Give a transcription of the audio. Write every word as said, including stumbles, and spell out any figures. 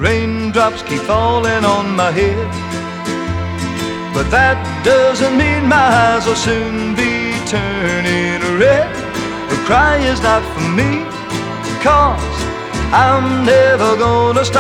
Raindrops keep falling on my head, but that doesn't mean my eyes will soon be turning red. A cry is not for me, 'cause I'm never gonna stop